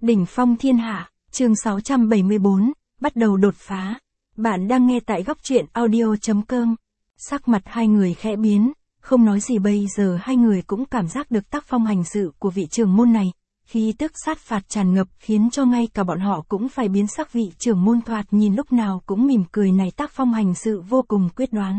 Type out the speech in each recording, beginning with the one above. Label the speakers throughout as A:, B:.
A: Đỉnh phong thiên hạ, chương 674, bắt đầu đột phá. Bạn đang nghe tại góc truyện audio.com. Sắc mặt hai người khẽ biến, không nói gì bây giờ hai người cũng cảm giác được tác phong hành sự của vị trưởng môn này. Khí tức sát phạt tràn ngập khiến cho ngay cả bọn họ cũng phải biến sắc. Vị trưởng môn thoạt nhìn lúc nào cũng mỉm cười này tác phong hành sự vô cùng quyết đoán.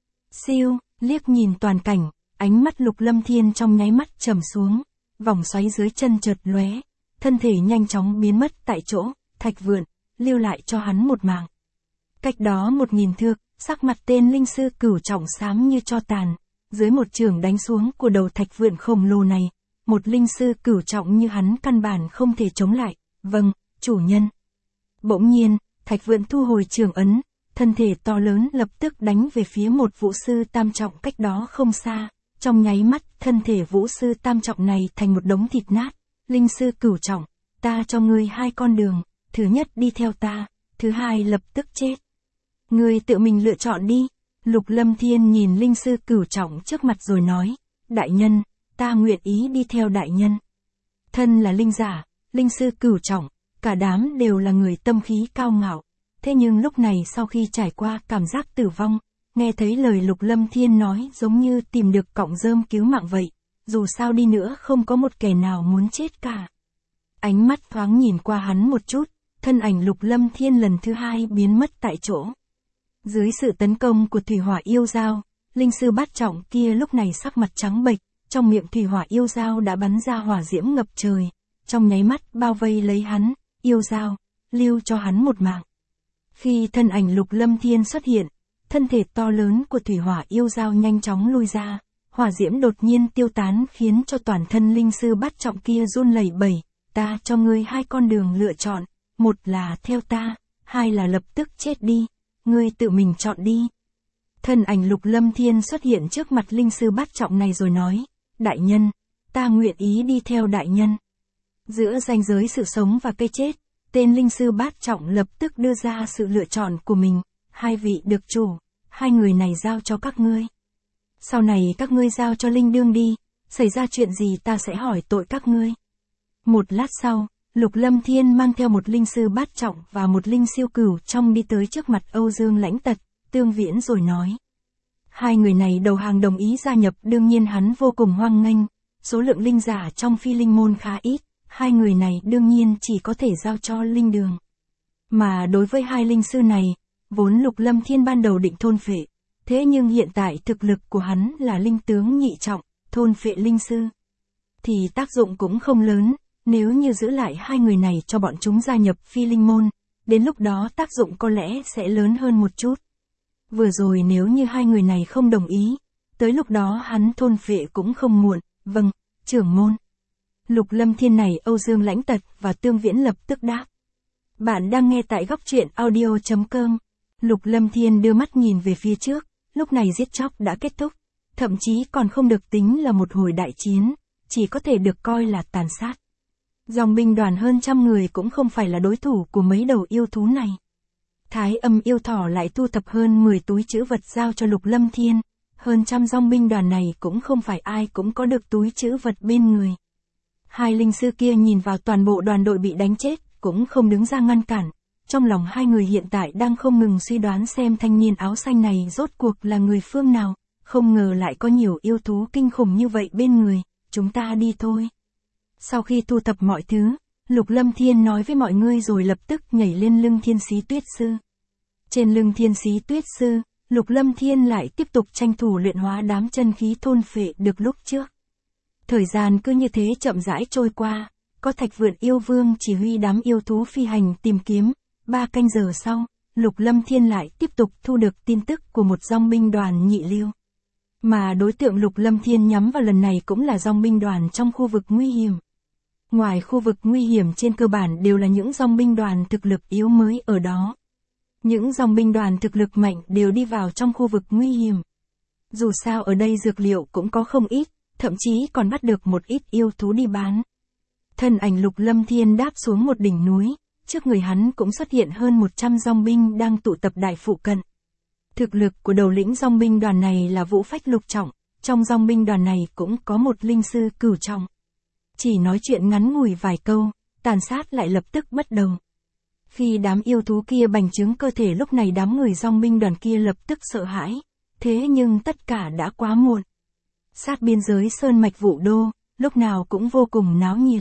A: Siêu, liếc nhìn toàn cảnh, ánh mắt Lục Lâm Thiên trong nháy mắt trầm xuống, vòng xoáy dưới chân chợt lóe, thân thể nhanh chóng biến mất tại chỗ. Thạch Vượn, lưu lại cho hắn một mạng. Cách đó 1000 thước, sắc mặt tên linh sư Cửu Trọng xám như tro tàn, dưới một chưởng đánh xuống của đầu Thạch Vượn khổng lồ này, một linh sư Cửu Trọng như hắn căn bản không thể chống lại. Vâng, chủ nhân. Bỗng nhiên, Thạch Vượn thu hồi trường ấn, thân thể to lớn lập tức đánh về phía một vũ sư tam trọng cách đó không xa. Trong nháy mắt, thân thể vũ sư tam trọng này thành một đống thịt nát. Linh sư Cửu Trọng, ta cho ngươi hai con đường, thứ nhất đi theo ta, thứ hai lập tức chết. Ngươi tự mình lựa chọn đi. Lục Lâm Thiên nhìn linh sư Cửu Trọng trước mặt rồi nói, đại nhân, ta nguyện ý đi theo đại nhân. Thân là linh giả, linh sư Cửu Trọng, cả đám đều là người tâm khí cao ngạo. Thế nhưng lúc này sau khi trải qua cảm giác tử vong, nghe thấy lời Lục Lâm Thiên nói giống như tìm được cọng rơm cứu mạng vậy. Dù sao đi nữa không có một kẻ nào muốn chết cả. Ánh mắt thoáng nhìn qua hắn một chút, thân ảnh Lục Lâm Thiên lần thứ hai biến mất tại chỗ. Dưới sự tấn công của thủy hỏa yêu dao, linh sư bát trọng kia lúc này sắc mặt trắng bệch, trong miệng thủy hỏa yêu dao đã bắn ra hỏa diễm ngập trời, trong nháy mắt bao vây lấy hắn. Yêu dao, lưu cho hắn một mạng. Khi thân ảnh Lục Lâm Thiên xuất hiện, thân thể to lớn của thủy hỏa yêu dao nhanh chóng lui ra, hỏa diễm đột nhiên tiêu tán khiến cho toàn thân linh sư bát trọng kia run lẩy bẩy. Ta cho ngươi hai con đường lựa chọn, một là theo ta, hai là lập tức chết đi, ngươi tự mình chọn đi. Thân ảnh Lục Lâm Thiên xuất hiện trước mặt linh sư bát trọng này rồi nói, đại nhân, ta nguyện ý đi theo đại nhân. Giữa ranh giới sự sống và cái chết, tên linh sư bát trọng lập tức đưa ra sự lựa chọn của mình, hai vị được chủ, hai người này giao cho các ngươi. Sau này các ngươi giao cho linh đương đi, xảy ra chuyện gì ta sẽ hỏi tội các ngươi. Một lát sau, Lục Lâm Thiên mang theo một linh sư bát trọng và một linh siêu cửu trong đi tới trước mặt Âu Dương Lãnh Tật, Tương Viễn rồi nói. Hai người này đầu hàng đồng ý gia nhập, đương nhiên hắn vô cùng hoan nghênh, số lượng linh giả trong phi linh môn khá ít, hai người này đương nhiên chỉ có thể giao cho linh đường. Mà đối với hai linh sư này, vốn Lục Lâm Thiên ban đầu định thôn phệ, thế nhưng hiện tại thực lực của hắn là linh tướng nhị trọng, thôn phệ linh sư thì tác dụng cũng không lớn. Nếu như giữ lại hai người này cho bọn chúng gia nhập phi linh môn, đến lúc đó tác dụng có lẽ sẽ lớn hơn một chút. Vừa rồi nếu như hai người này không đồng ý, tới lúc đó hắn thôn phệ cũng không muộn. Vâng, trưởng môn. Lục Lâm Thiên này Âu Dương Lãnh Tật và Tương Viễn lập tức đáp. Bạn đang nghe tại góc truyện audio.com. Lục Lâm Thiên đưa mắt nhìn về phía trước, lúc này giết chóc đã kết thúc, thậm chí còn không được tính là một hồi đại chiến, chỉ có thể được coi là tàn sát. Dòng binh đoàn hơn 100 người cũng không phải là đối thủ của mấy đầu yêu thú này. Thái Âm yêu thỏ lại thu thập hơn 10 túi trữ vật giao cho Lục Lâm Thiên, hơn 100 dòng binh đoàn này cũng không phải ai cũng có được túi trữ vật bên người. Hai linh sư kia nhìn vào toàn bộ đoàn đội bị đánh chết, cũng không đứng ra ngăn cản. Trong lòng hai người hiện tại đang không ngừng suy đoán xem thanh niên áo xanh này rốt cuộc là người phương nào, không ngờ lại có nhiều yêu thú kinh khủng như vậy bên người, chúng ta đi thôi. Sau khi thu thập mọi thứ, Lục Lâm Thiên nói với mọi người rồi lập tức nhảy lên lưng Thiên Sĩ Tuyết Sư. Trên lưng Thiên Sĩ Tuyết Sư, Lục Lâm Thiên lại tiếp tục tranh thủ luyện hóa đám chân khí thôn phệ được lúc trước. Thời gian cứ như thế chậm rãi trôi qua, có Thạch Vượn yêu vương chỉ huy đám yêu thú phi hành tìm kiếm. 3 canh giờ sau, Lục Lâm Thiên lại tiếp tục thu được tin tức của một dòng binh đoàn nhị lưu. Mà đối tượng Lục Lâm Thiên nhắm vào lần này cũng là dòng binh đoàn trong khu vực nguy hiểm. Ngoài khu vực nguy hiểm trên cơ bản đều là những dòng binh đoàn thực lực yếu mới ở đó. Những dòng binh đoàn thực lực mạnh đều đi vào trong khu vực nguy hiểm. Dù sao ở đây dược liệu cũng có không ít, thậm chí còn bắt được một ít yêu thú đi bán. Thân ảnh Lục Lâm Thiên đáp xuống một đỉnh núi, trước người hắn cũng xuất hiện hơn 100 dòng binh đang tụ tập đại phụ cận. Thực lực của đầu lĩnh dòng binh đoàn này là Vũ Phách lục trọng, trong dòng binh đoàn này cũng có một linh sư cửu trọng. Chỉ nói chuyện ngắn ngủi vài câu, tàn sát lại lập tức bắt đầu. Khi đám yêu thú kia bành trướng cơ thể lúc này đám người dòng binh đoàn kia lập tức sợ hãi. Thế nhưng tất cả đã quá muộn. Sát biên giới sơn mạch Vũ Đô, lúc nào cũng vô cùng náo nhiệt.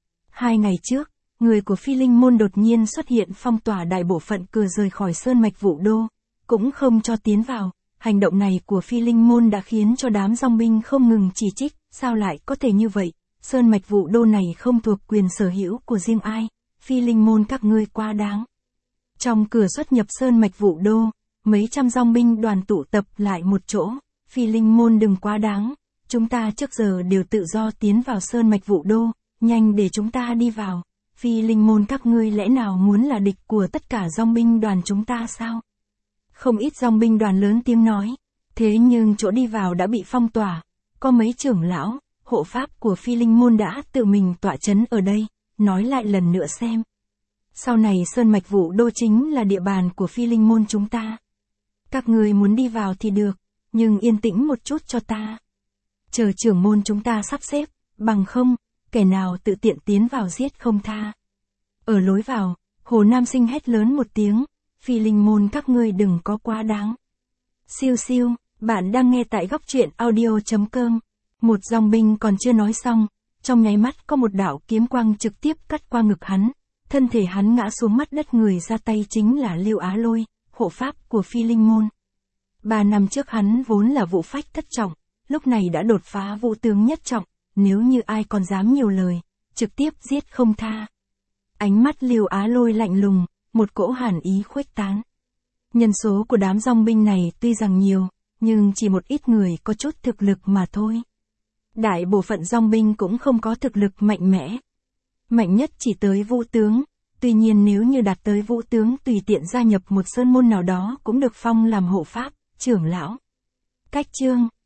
A: 2 ngày trước, người của Phi Linh Môn đột nhiên xuất hiện phong tỏa đại bộ phận cửa rời khỏi sơn mạch Vũ Đô, cũng không cho tiến vào. Hành động này của Phi Linh Môn đã khiến cho đám dòng binh không ngừng chỉ trích, sao lại có thể như vậy, sơn mạch Vũ Đô này không thuộc quyền sở hữu của riêng ai, Phi Linh Môn các ngươi quá đáng. Trong cửa xuất nhập sơn mạch Vũ Đô, mấy trăm dòng binh đoàn tụ tập lại một chỗ, Phi Linh Môn đừng quá đáng, chúng ta trước giờ đều tự do tiến vào sơn mạch Vũ Đô, nhanh để chúng ta đi vào, Phi Linh Môn các ngươi lẽ nào muốn là địch của tất cả dòng binh đoàn chúng ta sao? Không ít dòng binh đoàn lớn tiếng nói, thế nhưng chỗ đi vào đã bị phong tỏa, có mấy trưởng lão, hộ pháp của Phi Linh Môn đã tự mình tọa chấn ở đây, nói lại lần nữa xem. Sau này sơn mạch Vũ Đô chính là địa bàn của Phi Linh Môn chúng ta. Các người muốn đi vào thì được, nhưng yên tĩnh một chút cho ta. Chờ trưởng môn chúng ta sắp xếp, bằng không, kẻ nào tự tiện tiến vào giết không tha. Ở lối vào, Hồ Nam Sinh hét lớn một tiếng, Phi Linh Môn các ngươi đừng có quá đáng. Siêu siêu, bạn đang nghe tại góc truyện audio.com. Một dòng binh còn chưa nói xong, trong nháy mắt có một đạo kiếm quang trực tiếp cắt qua ngực hắn, thân thể hắn ngã xuống mắt đất, người ra tay chính là Lưu Á Lôi, hộ pháp của Phi Linh Môn. 3 năm trước hắn vốn là vũ phách thất trọng, lúc này đã đột phá vũ tướng nhất trọng, nếu như ai còn dám nhiều lời, trực tiếp giết không tha. Ánh mắt Lưu Á Lôi lạnh lùng, một cỗ hàn ý khuếch tán. Nhân số của đám dòng binh này tuy rằng nhiều, nhưng chỉ một ít người có chút thực lực mà thôi. Đại bộ phận dòng binh cũng không có thực lực mạnh mẽ. Mạnh nhất chỉ tới vũ tướng, tuy nhiên nếu như đạt tới vũ tướng tùy tiện gia nhập một sơn môn nào đó cũng được phong làm hộ pháp, trưởng lão. Cách chương